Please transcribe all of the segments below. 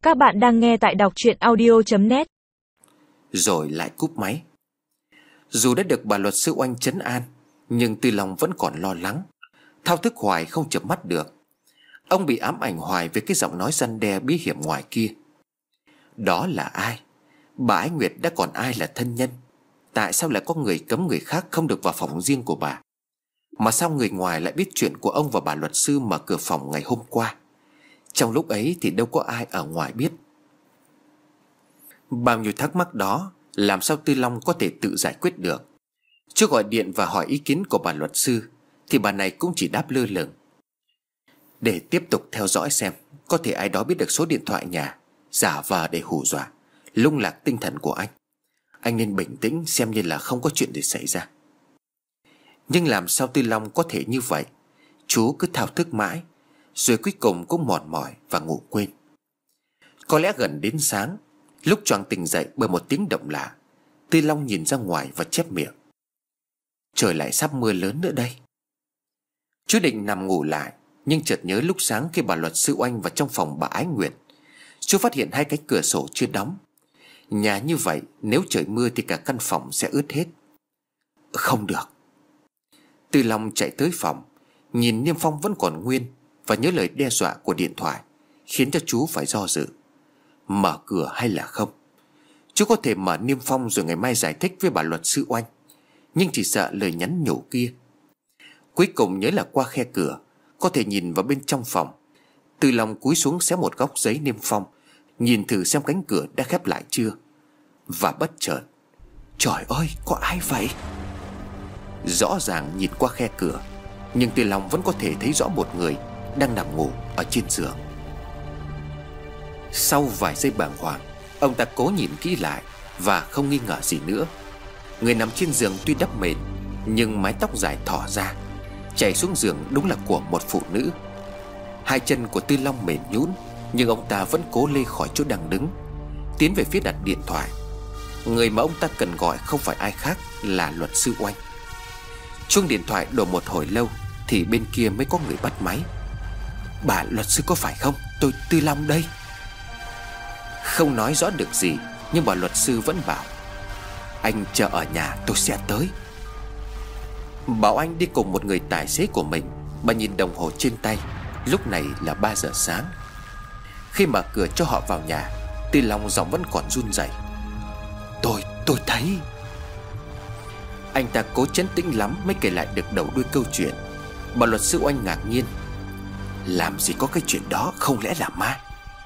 Các bạn đang nghe tại đọc truyện audio.net. Rồi lại cúp máy. Dù đã được bà luật sư Oanh trấn an, nhưng Tư Long vẫn còn lo lắng, thao thức hoài không chợp mắt được. Ông bị ám ảnh hoài với cái giọng nói răn đe bí hiểm ngoài kia. Đó là ai? Bà Ái Nguyệt đã còn ai là thân nhân? Tại sao lại có người cấm người khác không được vào phòng riêng của bà? Mà sao người ngoài lại biết chuyện của ông và bà luật sư mở cửa phòng ngày hôm qua? Trong lúc ấy thì đâu có ai ở ngoài biết. Bao nhiêu thắc mắc đó làm sao Tư Long có thể tự giải quyết được. Chưa gọi điện và hỏi ý kiến của bà luật sư thì bà này cũng chỉ đáp lơ lửng. Để tiếp tục theo dõi xem có thể ai đó biết được số điện thoại nhà, giả vờ để hù dọa, lung lạc tinh thần của anh. Anh nên bình tĩnh xem như là không có chuyện gì xảy ra. Nhưng làm sao Tư Long có thể như vậy? Chú cứ thao thức mãi, rồi cuối cùng cũng mòn mỏi và ngủ quên. Có lẽ gần đến sáng, lúc choàng tỉnh dậy bởi một tiếng động lạ, Tư Long nhìn ra ngoài và chép miệng: trời lại sắp mưa lớn nữa đây. Chú định nằm ngủ lại, nhưng chợt nhớ lúc sáng khi bà luật sư Oanh vào trong phòng bà Ái Nguyệt, chú phát hiện hai cánh cửa sổ chưa đóng. Nhà như vậy nếu trời mưa thì cả căn phòng sẽ ướt hết. Không được. Tư Long chạy tới phòng, nhìn niêm phong vẫn còn nguyên và nhớ lời đe dọa của điện thoại, khiến cho chú phải do dự. Mở cửa hay là không? Chú có thể mở niêm phong rồi ngày mai giải thích với bà luật sư Oanh, nhưng chỉ sợ lời nhắn nhủ kia. Cuối cùng nhớ là qua khe cửa có thể nhìn vào bên trong phòng. Tư Long cúi xuống xé một góc giấy niêm phong, nhìn thử xem cánh cửa đã khép lại chưa. Và bất chợt, trời ơi, có ai vậy? Rõ ràng nhìn qua khe cửa, nhưng Tư Long vẫn có thể thấy rõ một người đang nằm ngủ ở trên giường. Sau vài giây bàng hoàng, ông ta cố nhìn kỹ lại và không nghi ngờ gì nữa. Người nằm trên giường tuy đắp mền, nhưng mái tóc dài thỏ ra, chảy xuống giường đúng là của một phụ nữ. Hai chân của Tư Long mềm nhũn, nhưng ông ta vẫn cố lê khỏi chỗ đang đứng, tiến về phía đặt điện thoại. Người mà ông ta cần gọi không phải ai khác là luật sư Oanh. Chuông điện thoại đổ một hồi lâu thì bên kia mới có người bắt máy. Bà luật sư có phải không? Tôi Tư Long đây. Không nói rõ được gì, nhưng bà luật sư vẫn bảo: anh chờ ở nhà, tôi sẽ tới. Bảo anh đi cùng một người tài xế của mình. Bà nhìn đồng hồ trên tay, lúc này là 3 giờ sáng. Khi mở cửa cho họ vào nhà, Tư Long giọng vẫn còn run rẩy: Tôi thấy. Anh ta cố trấn tĩnh lắm mới kể lại được đầu đuôi câu chuyện. Bà luật sư Oanh ngạc nhiên: làm gì có cái chuyện đó, không lẽ là ma?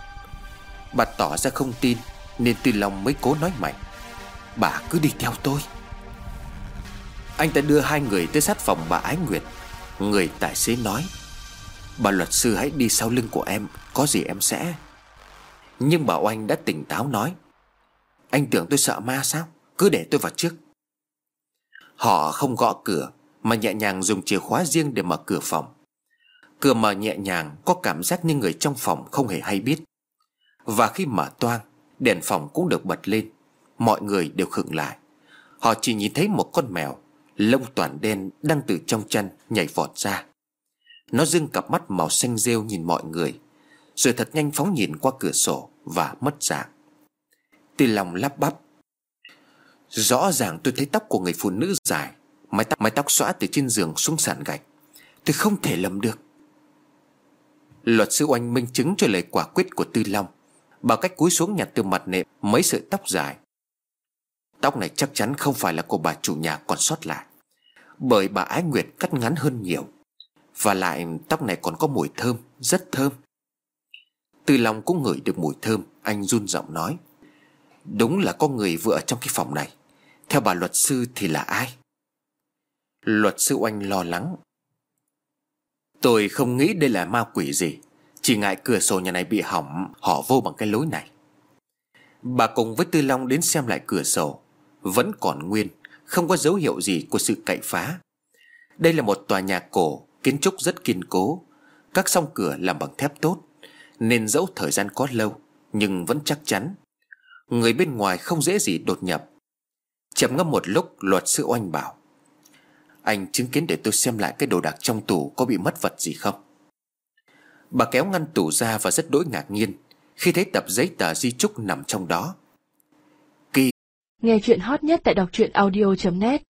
Bà tỏ ra không tin, nên Tư Long mới cố nói mạnh: bà cứ đi theo tôi. Anh ta đưa hai người tới sát phòng bà Ái Nguyệt. Người tài xế nói: bà luật sư hãy đi sau lưng của em, có gì em sẽ. Nhưng bà Oanh đã tỉnh táo nói: anh tưởng tôi sợ ma sao? Cứ để tôi vào trước. Họ không gõ cửa mà nhẹ nhàng dùng chìa khóa riêng để mở cửa phòng. Cửa mở nhẹ nhàng, có cảm giác như người trong phòng không hề hay biết. Và khi mở toang, đèn phòng cũng được bật lên. Mọi người đều khựng lại. Họ chỉ nhìn thấy một con mèo lông toàn đen đang từ trong chăn nhảy vọt ra. Nó giương cặp mắt màu xanh rêu nhìn mọi người, rồi thật nhanh phóng nhìn qua cửa sổ và mất dạng. Tư Long lắp bắp: rõ ràng tôi thấy tóc của người phụ nữ dài, mái tóc xõa từ trên giường xuống sàn gạch. Tôi không thể lầm được. Luật sư Oanh minh chứng cho lời quả quyết của Tư Long bằng cách cúi xuống nhặt từ mặt nệm mấy sợi tóc dài. Tóc này chắc chắn không phải là của bà chủ nhà còn sót lại, bởi bà Ái Nguyệt cắt ngắn hơn nhiều. Và lại tóc này còn có mùi thơm, rất thơm. Tư Long cũng ngửi được mùi thơm. Anh run giọng nói: đúng là có người vừa ở trong cái phòng này. Theo bà luật sư thì là ai? Luật sư Oanh lo lắng: tôi không nghĩ đây là ma quỷ gì, chỉ ngại cửa sổ nhà này bị hỏng, họ vô bằng cái lối này. Bà cùng với Tư Long đến xem lại cửa sổ. Vẫn còn nguyên, không có dấu hiệu gì của sự cậy phá. Đây là một tòa nhà cổ, kiến trúc rất kiên cố. Các song cửa làm bằng thép tốt, nên dẫu thời gian có lâu nhưng vẫn chắc chắn. Người bên ngoài không dễ gì đột nhập. Trầm ngâm một lúc, luật sư Oanh bảo: anh chứng kiến để tôi xem lại cái đồ đạc trong tủ có bị mất vật gì không. Bà kéo ngăn tủ ra và rất đỗi ngạc nhiên khi thấy tập giấy tờ di chúc nằm trong đó. Nghe chuyện hot nhất tại đọc truyện audio.net